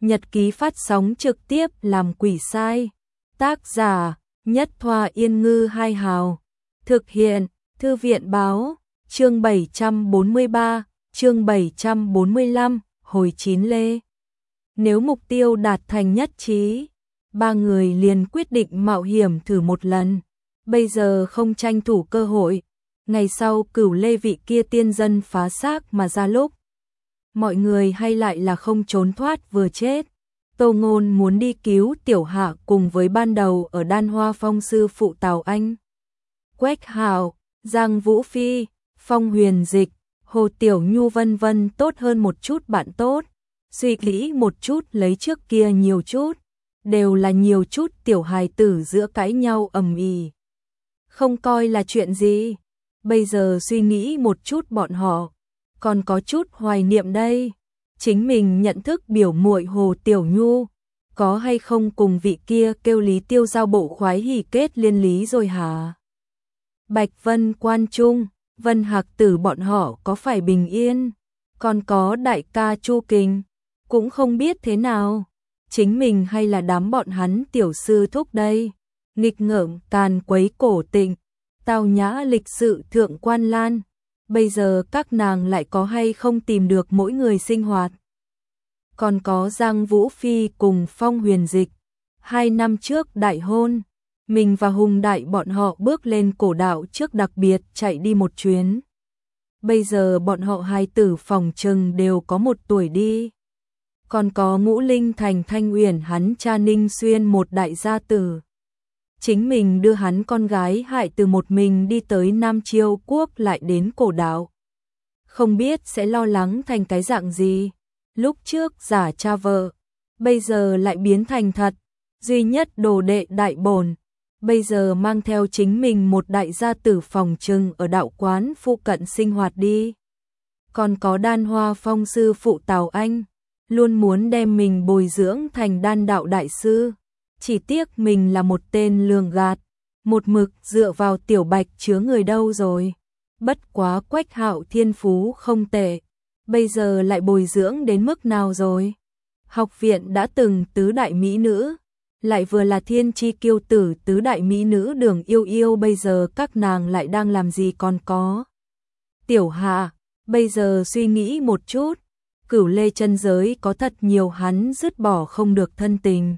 nhật ký phát sóng trực tiếp làm quỷ sai. Tác giả: Nhất Thoa Yên Ngư Hai Hào. Thực hiện: Thư viện Báo. Chương 743, chương 745, hồi 9 lê. Nếu mục tiêu đạt thành nhất trí, ba người liền quyết định mạo hiểm thử một lần. Bây giờ không tranh thủ cơ hội, ngày sau Cửu Lê vị kia tiên dân phá xác mà ra lúc, mọi người hay lại là không trốn thoát vừa chết. Tô Ngôn muốn đi cứu Tiểu Hạ cùng với ban đầu ở Đan Hoa Phong sư phụ Tào Anh, Quách Hạo, Giang Vũ Phi, Phong Huyền Dịch, Hồ Tiểu Nhu vân vân tốt hơn một chút bạn tốt. Suy nghĩ một chút lấy trước kia nhiều chút, đều là nhiều chút tiểu hài tử giữa cãi nhau ầm ĩ, không coi là chuyện gì. Bây giờ suy nghĩ một chút bọn họ còn có chút hoài niệm đây. Chính mình nhận thức biểu muội Hồ Tiểu Nhu, có hay không cùng vị kia kêu Lý Tiêu giao bộ khoái hỉ kết liên lý rồi hả? Bạch Vân Quan Trung, Vân Hạc Tử bọn họ có phải bình yên? Còn có đại ca Chu Kình, cũng không biết thế nào. Chính mình hay là đám bọn hắn tiểu sư thúc đây? Nghịch ngợm tàn quấy cổ tình, tao nhã lịch sự thượng quan lan. Bây giờ các nàng lại có hay không tìm được mỗi người sinh hoạt? Còn có Giang Vũ Phi cùng Phong Huyền Dịch, 2 năm trước đại hôn, mình và Hùng Đại bọn họ bước lên cổ đạo trước đặc biệt chạy đi một chuyến. Bây giờ bọn họ hai tử phòng trừng đều có 1 tuổi đi. Còn có Ngũ Linh Thành Thanh Uyển hắn cha Ninh Xuyên một đại gia tử. Chính mình đưa hắn con gái hại từ một mình đi tới Nam Chiêu Quốc lại đến cổ đạo. Không biết sẽ lo lắng thành cái dạng gì. Lúc trước giả cha vợ, bây giờ lại biến thành thật. Duy nhất đồ đệ đại bổn, bây giờ mang theo chính mình một đại gia tử phòng trừng ở đạo quán phụ cận sinh hoạt đi. Còn có Đan Hoa Phong sư phụ Tào Anh, luôn muốn đem mình bồi dưỡng thành đan đạo đại sư. Chỉ tiếc mình là một tên lường gạt, một mực dựa vào Tiểu Bạch chứa người đâu rồi. Bất quá Quách Hạo thiên phú không tệ, bây giờ lại bồi dưỡng đến mức nào rồi? Học viện đã từng tứ đại mỹ nữ, lại vừa là thiên chi kiêu tử tứ đại mỹ nữ Đường Yêu Yêu, bây giờ các nàng lại đang làm gì? Còn có Tiểu Hạ, bây giờ suy nghĩ một chút, Cửu Lê chân giới có thật nhiều hắn dứt bỏ không được thân tình,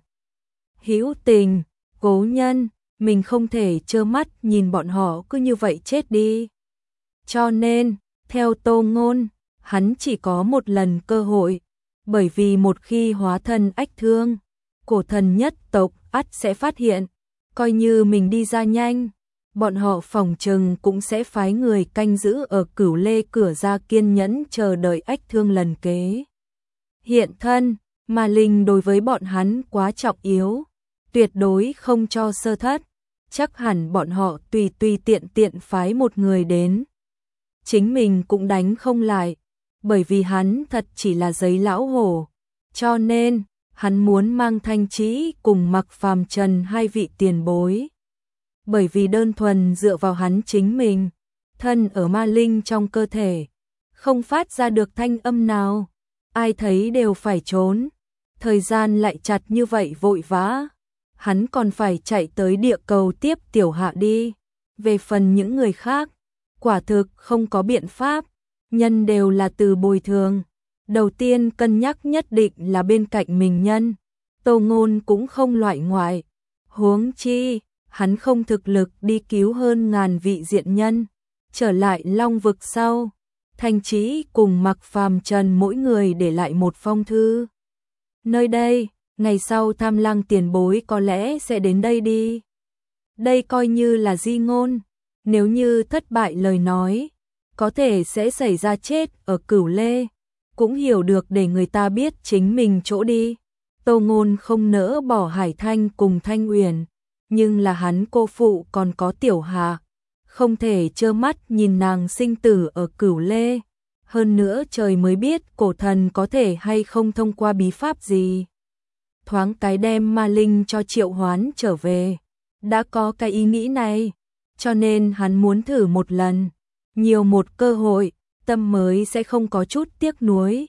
hữu tình, cố nhân, mình không thể trơ mắt nhìn bọn họ cứ như vậy chết đi. Cho nên, theo Tô Ngôn, hắn chỉ có một lần cơ hội, bởi vì một khi hóa thân ách thương, cổ thần nhất tộc ắt sẽ phát hiện, coi như mình đi ra nhanh, bọn họ phòng trừng cũng sẽ phái người canh giữ ở Cửu Lê cửa ra kiên nhẫn chờ đợi ách thương lần kế hiện thân, mà linh đối với bọn hắn quá trọng yếu, tuyệt đối không cho sơ thất, chắc hẳn bọn họ tùy tiện tiện phái một người đến, chính mình cũng đánh không lại, bởi vì hắn thật chỉ là giấy lão hổ, cho nên hắn muốn mang Thanh Trĩ cùng Mặc Phàm Trần hai vị tiền bối. Bởi vì đơn thuần dựa vào hắn chính mình, thân ở ma linh trong cơ thể, không phát ra được thanh âm nào, ai thấy đều phải trốn. Thời gian lại chặt như vậy vội vã, hắn còn phải chạy tới địa cầu tiếp Tiểu Hạ đi. Về phần những người khác, quả thực không có biện pháp, nhân đều là từ bồi thường. Đầu tiên cân nhắc nhất định là bên cạnh mình nhân, Tô Ngôn cũng không loại ngoại. Huống chi, hắn không thực lực đi cứu hơn ngàn vị diện nhân. Trở lại Long vực sau, Thanh Trĩ cùng Mặc Phàm Trần mỗi người để lại một phong thư. Nơi đây, ngày sau Tham Lang tiền bối có lẽ sẽ đến đây đi. Đây coi như là di ngôn, nếu như thất bại lời nói, có thể sẽ xảy ra chết ở Cửu Lê, cũng hiểu được để người ta biết chính mình chỗ đi. Tô Ngôn không nỡ bỏ Hải Thanh cùng Thanh Uyển, nhưng là hắn cô phụ còn có Tiểu Hạ, không thể trơ mắt nhìn nàng sinh tử ở Cửu Lê. Hơn nữa trời mới biết cổ thần có thể hay không thông qua bí pháp gì. Thoáng cái đem ma linh cho triệu hoán trở về, đã có cái ý nghĩ này, cho nên hắn muốn thử một lần, nhiều một cơ hội, tâm mới sẽ không có chút tiếc nuối.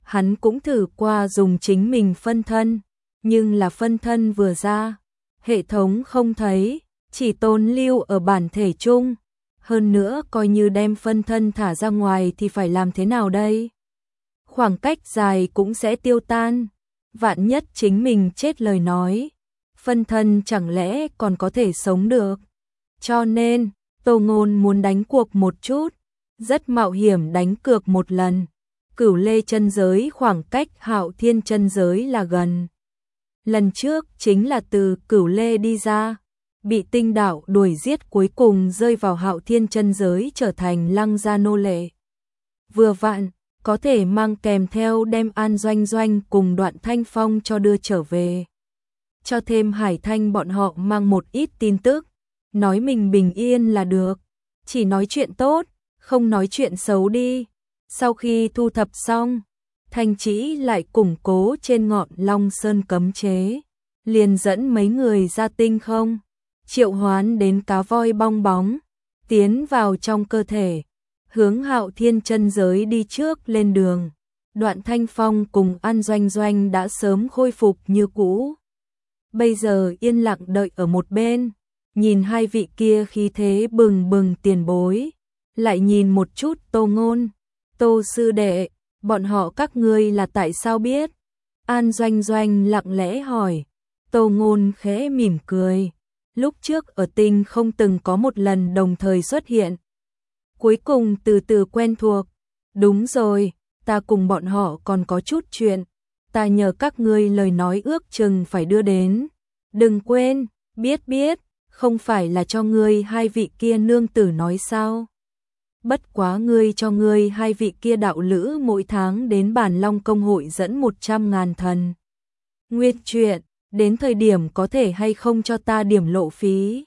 hắn cũng thử qua dùng chính mình phân thân, nhưng là phân thân vừa ra, hệ thống không thấy, chỉ tồn lưu ở bản thể chung. Hơn nữa coi như đem phân thân thả ra ngoài thì phải làm thế nào đây? Khoảng cách dài cũng sẽ tiêu tan, vạn nhất chính mình chết lời nói, phân thân chẳng lẽ còn có thể sống được. Cho nên, Tô Ngôn muốn đánh cuộc một chút, rất mạo hiểm đánh cược một lần. Cửu Lê chân giới khoảng cách Hạo Thiên chân giới là gần. Lần trước chính là từ Cửu Lê đi ra, bị tinh đạo đuổi giết cuối cùng rơi vào Hạo Thiên chân giới trở thành Lăng gia nô lệ. Vừa vặn, có thể mang kèm theo đem An Doanh Doanh cùng Đoạn Thanh Phong cho đưa trở về. Cho thêm Hải Thanh bọn họ mang một ít tin tức, nói mình bình yên là được, chỉ nói chuyện tốt, không nói chuyện xấu đi. Sau khi thu thập xong, Thanh Chỉ lại củng cố trên ngọn Long Sơn cấm chế, liền dẫn mấy người ra tinh không, triệu hoán đến cá voi bong bóng, tiến vào trong cơ thể, hướng Hạo Thiên chân giới đi trước lên đường. Đoạn Thanh Phong cùng An Doanh Doanh đã sớm khôi phục như cũ, bây giờ yên lặng đợi ở một bên, nhìn hai vị kia khí thế bừng bừng tiền bối, lại nhìn một chút Tô Ngôn, Tô sư đệ, bọn họ các ngươi là tại sao biết? An Doanh Doanh lặng lẽ hỏi. Tô Ngôn khẽ mỉm cười, lúc trước ở tinh không từng có một lần đồng thời xuất hiện, cuối cùng từ từ quen thuộc. Đúng rồi, ta cùng bọn họ còn có chút chuyện, ta nhờ các ngươi lời nói ước chừng phải đưa đến. Đừng quên, biết, không phải là cho ngươi hai vị kia nương tử nói sao? Bất quá ngươi cho ngươi hai vị kia đạo lữ mỗi tháng đến Bản Long công hội dẫn 100.000 thần nguyên chuyện, đến thời điểm có thể hay không cho ta điểm lộ phí?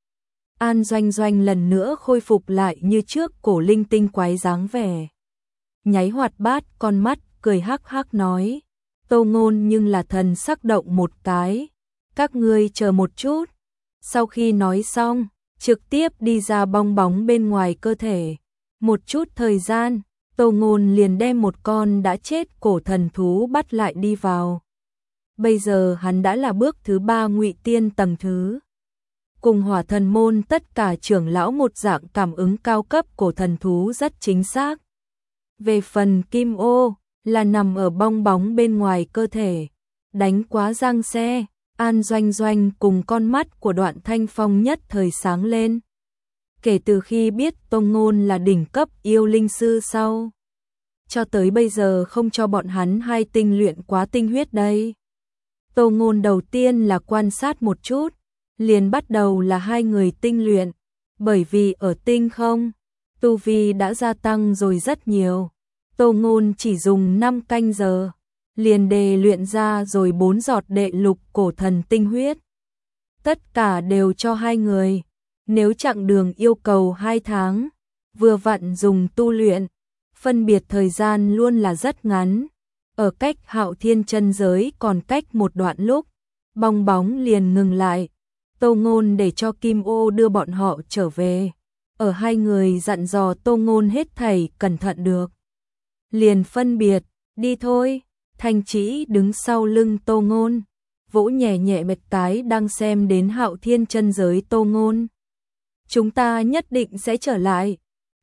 An Doanh Doanh lần nữa khôi phục lại như trước cổ linh tinh quái dáng vẻ, nháy hoạt bát con mắt, cười hắc hắc nói. Tô Ngôn nhưng là thần sắc động một cái, các ngươi chờ một chút. Sau khi nói xong, trực tiếp đi ra bong bóng bên ngoài cơ thể. Một chút thời gian, Tô Ngôn liền đem một con đã chết cổ thần thú bắt lại đi vào. Bây giờ hắn đã là bước thứ 3 ngụy tiên tầng thứ. Cùng Hỏa Thần môn tất cả trưởng lão một dạng cảm ứng cao cấp cổ thần thú rất chính xác. Về phần kim ô, là nằm ở bong bóng bên ngoài cơ thể. Đánh quá giang xe, An Doanh Doanh cùng con mắt của Đoạn Thanh Phong nhất thời sáng lên. Kể từ khi biết Tô Ngôn là đỉnh cấp yêu linh sư sau, cho tới bây giờ không cho bọn hắn hai tinh luyện quá tinh huyết đây. Tô Ngôn đầu tiên là quan sát một chút, liền bắt đầu là hai người tinh luyện, bởi vì ở tinh không, tu vi đã gia tăng rồi rất nhiều. Tô Ngôn chỉ dùng 5 canh giờ, liền đề luyện ra rồi 4 giọt đệ lục cổ thần tinh huyết. Tất cả đều cho hai người. Nếu chặng đường yêu cầu 2 tháng, vừa vặn dùng tu luyện, phân biệt thời gian luôn là rất ngắn. Ở cách Hạo Thiên chân giới còn cách một đoạn lúc, bong bóng liền ngừng lại. Tô Ngôn để cho Kim Ô đưa bọn họ trở về. Ở hai người dặn dò Tô Ngôn hết thảy cẩn thận được. Liền phân biệt, đi thôi. Thanh Chỉ đứng sau lưng Tô Ngôn, vỗ nhẹ nhẹ bạch tái đang xem đến Hạo Thiên chân giới Tô Ngôn. Chúng ta nhất định sẽ trở lại.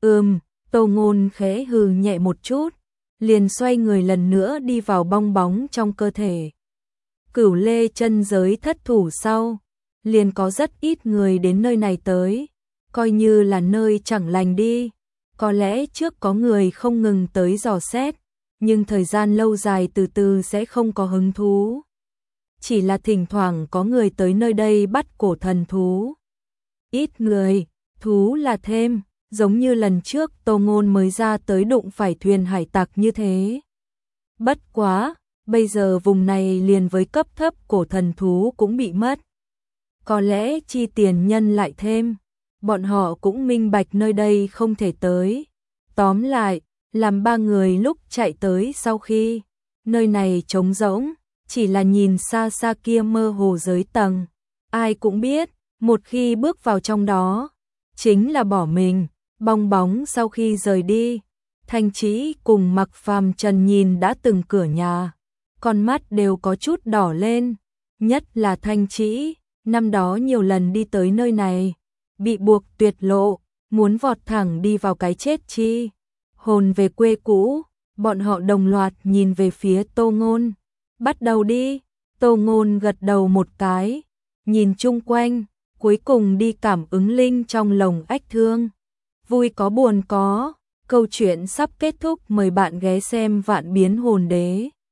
Tô Ngôn khẽ hừ nhẹ một chút, liền xoay người lần nữa đi vào bong bóng trong cơ thể. Cửu Lê chân giới thất thủ sau, liền có rất ít người đến nơi này tới, coi như là nơi chẳng lành đi. Có lẽ trước có người không ngừng tới dò xét, nhưng thời gian lâu dài từ từ sẽ không có hứng thú. Chỉ là thỉnh thoảng có người tới nơi đây bắt cổ thần thú. Ít người, thú là thêm, giống như lần trước Tô Ngôn mới ra tới đụng phải thuyền hải tặc như thế. Bất quá, bây giờ vùng này liền với cấp thấp cổ thần thú cũng bị mất. Có lẽ chi tiền nhân lại thêm, bọn họ cũng minh bạch nơi đây không thể tới. Tóm lại, làm ba người lúc chạy tới sau khi, nơi này trống rỗng, chỉ là nhìn xa xa kia mơ hồ giới tầng. Ai cũng biết, một khi bước vào trong đó, chính là bỏ mình. Bong bóng sau khi rời đi, Thanh Trĩ cùng Mặc Phàm Trần nhìn đã từng cửa nhà, con mắt đều có chút đỏ lên, nhất là Thanh Trĩ, năm đó nhiều lần đi tới nơi này, bị buộc tuyệt lộ, muốn vọt thẳng đi vào cái chết chi. Hồn về quê cũ, bọn họ đồng loạt nhìn về phía Tô Ngôn. Bắt đầu đi, Tô Ngôn gật đầu một cái, nhìn chung quanh, cuối cùng đi cảm ứng linh trong lồng ách thương. Vui có buồn có, câu chuyện sắp kết thúc, mời bạn ghé xem Vạn Biến Hồn Đế.